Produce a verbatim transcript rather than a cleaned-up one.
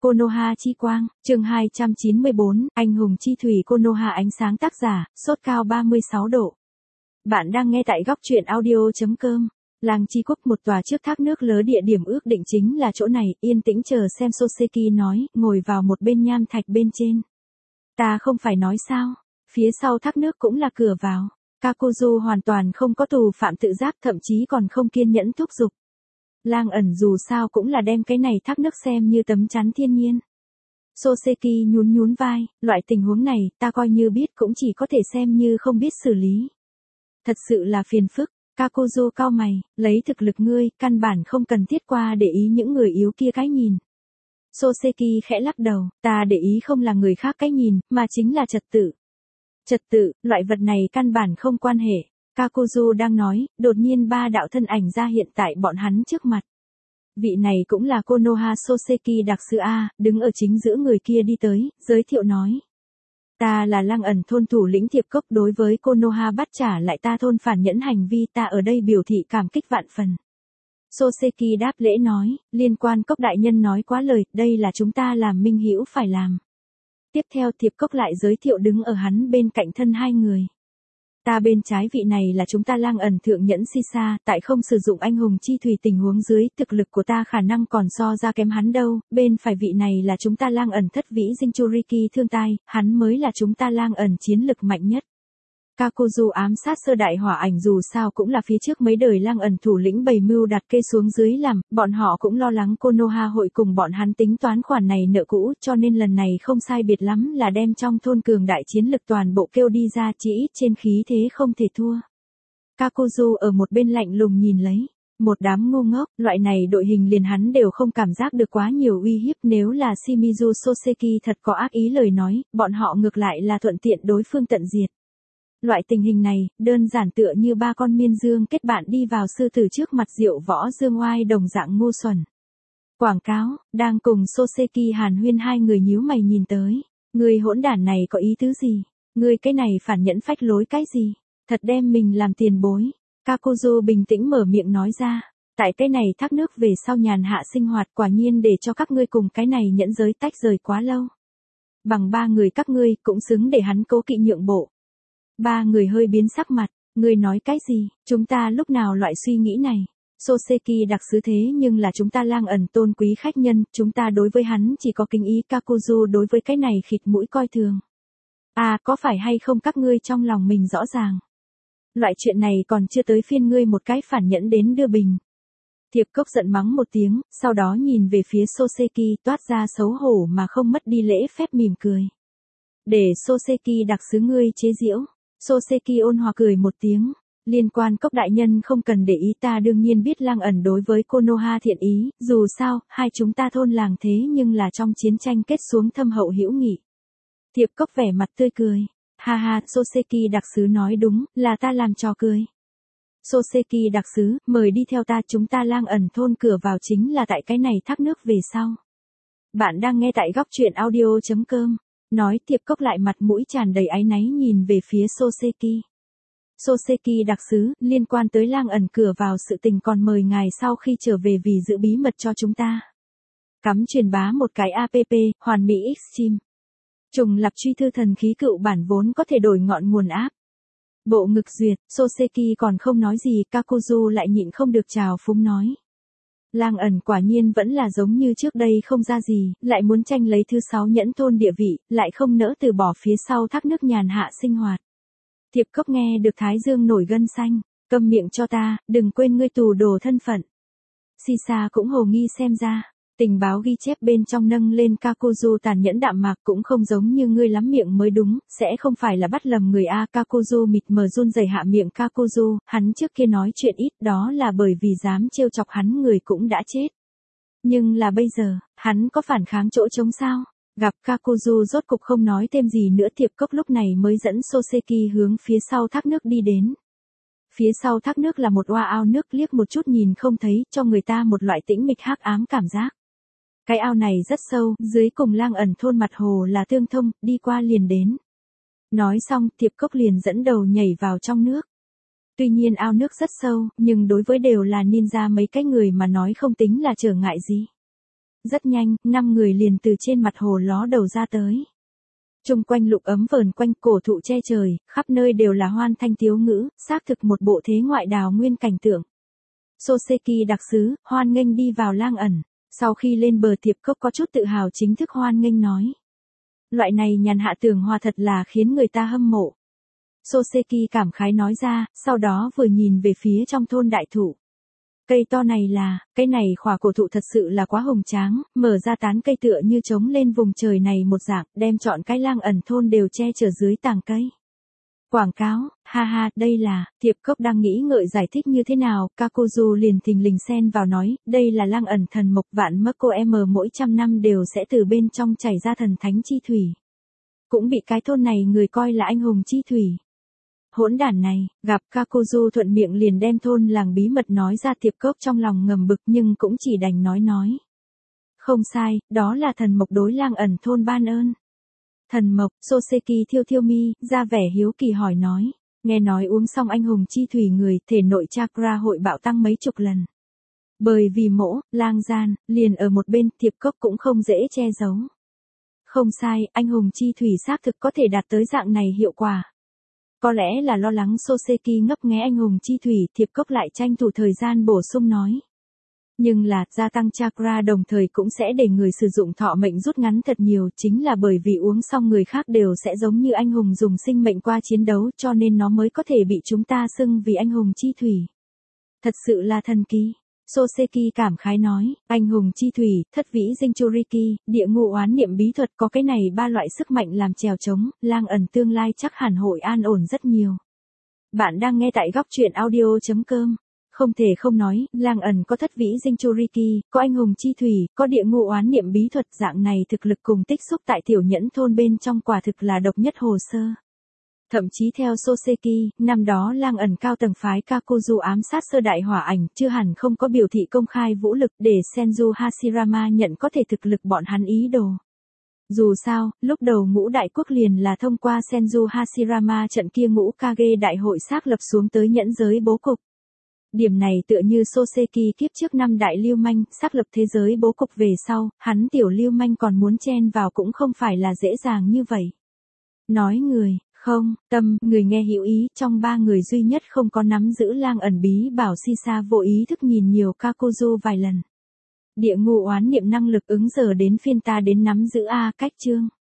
Konoha Chi Quang, chương hai trăm chín mươi bốn, Anh hùng chi thủy Konoha ánh sáng tác giả, sốt cao ba mươi sáu độ. Bạn đang nghe tại góc truyện audio chấm com. Làng Chi Quốc, một tòa trước thác nước lớn, địa điểm ước định chính là chỗ này, yên tĩnh chờ xem, Soseki nói, ngồi vào một bên nham thạch bên trên. Ta không phải nói sao, phía sau thác nước cũng là cửa vào. Kakuzu hoàn toàn không có tù phạm tự giác, thậm chí còn không kiên nhẫn thúc giục. Lang ẩn dù sao cũng là đem cái này thác nước xem như tấm chắn thiên nhiên. Soseki nhún nhún vai, loại tình huống này, ta coi như biết cũng chỉ có thể xem như không biết xử lý. Thật sự là phiền phức. Kakuzu cau mày, lấy thực lực ngươi, căn bản không cần thiết qua để ý những người yếu kia cái nhìn. Soseki khẽ lắc đầu, ta để ý không là người khác cái nhìn, mà chính là trật tự. Trật tự, loại vật này căn bản không quan hệ. Kakuzu đang nói, đột nhiên ba đạo thân ảnh ra hiện tại bọn hắn trước mặt. Vị này cũng là Konoha Soseki đặc sứ A, đứng ở chính giữa người kia đi tới, giới thiệu nói. Ta là Lang ẩn thôn thủ lĩnh Thiệp Cốc, đối với Konoha bắt trả lại ta thôn phản nhẫn hành vi, ta ở đây biểu thị cảm kích vạn phần. Soseki đáp lễ nói, liên quan Cốc đại nhân nói quá lời, đây là chúng ta làm minh hữu phải làm. Tiếp theo Thiệp Cốc lại giới thiệu đứng ở hắn bên cạnh thân hai người. Ta bên trái vị này là chúng ta Lang ẩn thượng nhẫn Shisa, tại không sử dụng anh hùng chi thủy tình huống dưới, thực lực của ta khả năng còn so ra kém hắn đâu, bên phải vị này là chúng ta Lang ẩn thất vĩ Jinchuriki thương tai, hắn mới là chúng ta Lang ẩn chiến lực mạnh nhất. Kakuzu ám sát sơ đại hỏa ảnh dù sao cũng là phía trước mấy đời Lang ẩn thủ lĩnh bày mưu đặt kê xuống dưới làm, bọn họ cũng lo lắng Konoha hội cùng bọn hắn tính toán khoản này nợ cũ, cho nên lần này không sai biệt lắm là đem trong thôn cường đại chiến lực toàn bộ kêu đi ra, chỉ ít trên khí thế không thể thua. Kakuzu ở một bên lạnh lùng nhìn lấy. Một đám ngu ngốc, loại này đội hình liền hắn đều không cảm giác được quá nhiều uy hiếp, nếu là Shimizu Soseki thật có ác ý lời nói, bọn họ ngược lại là thuận tiện đối phương tận diệt. Loại tình hình này, đơn giản tựa như ba con miên dương kết bạn đi vào sư tử trước mặt diệu võ dương oai đồng dạng ngu xuẩn. Quảng cáo, đang cùng Soseki hàn huyên hai người nhíu mày nhìn tới. Người hỗn đản này có ý tứ gì? Người cái này phản nhẫn phách lối cái gì? Thật đem mình làm tiền bối. Kakuzu bình tĩnh mở miệng nói ra. Tại cái này thác nước về sau nhàn hạ sinh hoạt, quả nhiên để cho các ngươi cùng cái này nhẫn giới tách rời quá lâu. Bằng ba người các ngươi cũng xứng để hắn cố kỵ nhượng bộ. Ba người hơi biến sắc mặt, ngươi nói cái gì, chúng ta lúc nào loại suy nghĩ này. Soseki đặc sứ thế nhưng là chúng ta Lang ẩn tôn quý khách nhân, chúng ta đối với hắn chỉ có kính ý. Kakuzu đối với cái này khịt mũi coi thường. À, có phải hay không các ngươi trong lòng mình rõ ràng. Loại chuyện này còn chưa tới phiên ngươi một cái phản nhẫn đến đưa bình. Thiệp Cốc giận mắng một tiếng, sau đó nhìn về phía Soseki toát ra xấu hổ mà không mất đi lễ phép mỉm cười. Để Soseki đặc sứ ngươi chế giễu. Soseki ôn hòa cười một tiếng, liên quan Cốc đại nhân không cần để ý, ta đương nhiên biết Lang ẩn đối với Konoha thiện ý, dù sao, hai chúng ta thôn làng thế nhưng là trong chiến tranh kết xuống thâm hậu hữu nghị. Thiệp Cốc vẻ mặt tươi cười, ha ha, Soseki đặc sứ nói đúng, là ta làm trò cười. Soseki đặc sứ, mời đi theo ta, chúng ta Lang ẩn thôn cửa vào chính là tại cái này thác nước về sau. Bạn đang nghe tại góc truyện audio chấm com. Nói Thiệp Cốc lại mặt mũi tràn đầy áy náy nhìn về phía Soseki. Soseki đặc sứ, liên quan tới Lang ẩn cửa vào sự tình còn mời ngài sau khi trở về vì giữ bí mật cho chúng ta. Cắm truyền bá một cái app, Hoàn Mỹ Extreme. Trùng lập truy thư thần khí cựu bản vốn có thể đổi ngọn nguồn app. Bộ ngực duyệt, Soseki còn không nói gì, Kakuzu lại nhịn không được trào phúng nói. Lang ẩn quả nhiên vẫn là giống như trước đây không ra gì, lại muốn tranh lấy thứ sáu nhẫn thôn địa vị, lại không nỡ từ bỏ phía sau thác nước nhàn hạ sinh hoạt. Thiệp Cốc nghe được thái dương nổi gân xanh, câm miệng cho ta, đừng quên ngươi tù đồ thân phận. Shisa cũng hồ nghi xem ra, tình báo ghi chép bên trong nâng lên Kakuzu tàn nhẫn đạm mạc cũng không giống như ngươi lắm miệng mới đúng, sẽ không phải là bắt lầm người a. Kakuzu mịt mờ run rẩy hạ miệng. Kakuzu, hắn trước kia nói chuyện ít đó là bởi vì dám trêu chọc hắn người cũng đã chết. Nhưng là bây giờ, hắn có phản kháng chỗ trống sao? Gặp Kakuzu rốt cục không nói thêm gì nữa, Thiệp Cốc lúc này mới dẫn Soseki hướng phía sau thác nước đi đến. Phía sau thác nước là một oa ao nước, liếc một chút nhìn không thấy, cho người ta một loại tĩnh mịch hắc ám cảm giác. Cái ao này rất sâu, dưới cùng Lang ẩn thôn mặt hồ là tương thông, đi qua liền đến. Nói xong, Thiệp Cốc liền dẫn đầu nhảy vào trong nước. Tuy nhiên ao nước rất sâu, nhưng đối với đều là ninja mấy cái người mà nói không tính là trở ngại gì. Rất nhanh, năm người liền từ trên mặt hồ ló đầu ra tới. Trung quanh lục ấm vờn quanh cổ thụ che trời, khắp nơi đều là hoan thanh tiếu ngữ, xác thực một bộ thế ngoại đào nguyên cảnh tượng. Soseki đặc sứ, hoan nghênh đi vào lang ẩn. Sau khi lên bờ Tiệp Cốc có chút tự hào chính thức hoan nghênh nói. Loại này nhàn hạ tường hòa thật là khiến người ta hâm mộ. Soseki cảm khái nói ra, sau đó vừa nhìn về phía trong thôn đại thụ. Cây to này là, cây này khỏa cổ thụ thật sự là quá hùng tráng, mở ra tán cây tựa như trống lên vùng trời này một dạng, đem trọn cái lang ẩn thôn đều che chở dưới tàng cây. Quảng cáo, ha ha, đây là, Tiệp Cốc đang nghĩ ngợi giải thích như thế nào, Kakuzu liền thình lình xen vào nói, đây là lang ẩn thần mộc vạn mấc cô em mỗi trăm năm đều sẽ từ bên trong chảy ra thần thánh chi thủy. Cũng bị cái thôn này người coi là anh hùng chi thủy. Hỗn đản này, gặp Kakuzu thuận miệng liền đem thôn làng bí mật nói ra Tiệp Cốc trong lòng ngầm bực nhưng cũng chỉ đành nói nói. Không sai, đó là thần mộc đối lang ẩn thôn ban ơn. Thần mộc, Soseki thiêu thiêu mi, ra vẻ hiếu kỳ hỏi nói, nghe nói uống xong anh hùng chi thủy người thể nội chakra hội bạo tăng mấy chục lần. Bởi vì mỗ, lang gian, liền ở một bên Tiệp Cốc cũng không dễ che giấu. Không sai, anh hùng chi thủy xác thực có thể đạt tới dạng này hiệu quả. Có lẽ là lo lắng Soseki ngấp nghé anh hùng chi thủy, Tiệp Cốc lại tranh thủ thời gian bổ sung nói. Nhưng là, gia tăng chakra đồng thời cũng sẽ để người sử dụng thọ mệnh rút ngắn thật nhiều, chính là bởi vì uống xong người khác đều sẽ giống như anh hùng dùng sinh mệnh qua chiến đấu cho nên nó mới có thể bị chúng ta xưng vì anh hùng chi thủy. Thật sự là thần kỳ. Soseki cảm khái nói, anh hùng chi thủy, thất vĩ Jinchuriki, địa ngục oán niệm bí thuật có cái này ba loại sức mạnh làm chèo chống, lang ẩn tương lai chắc hẳn hội an ổn rất nhiều. Bạn đang nghe tại góc truyện audio chấm com. Không thể không nói, lang ẩn có thất vĩ Jinchuriki, có anh hùng chi thủy, có địa ngục oán niệm bí thuật dạng này thực lực cùng tích xúc tại tiểu nhẫn thôn bên trong quả thực là độc nhất hồ sơ. Thậm chí theo Soseki, năm đó lang ẩn cao tầng phái Kakuzu ám sát sơ đại hỏa ảnh, chưa hẳn không có biểu thị công khai vũ lực để Senju Hashirama nhận có thể thực lực bọn hắn ý đồ. Dù sao, lúc đầu ngũ đại quốc liền là thông qua Senju Hashirama trận kia ngũ Kage đại hội xác lập xuống tới nhẫn giới bố cục. Điểm này tựa như Soseki kiếp trước năm đại lưu manh, xác lập thế giới bố cục về sau, hắn tiểu lưu manh còn muốn chen vào cũng không phải là dễ dàng như vậy. Nói người, không, tâm, người nghe hiểu ý, trong ba người duy nhất không có nắm giữ lang ẩn bí bảo Sisa vô ý thức nhìn nhiều Kakuzu vài lần. Địa ngục oán niệm năng lực ứng giờ đến phiên ta đến nắm giữ A cách chương.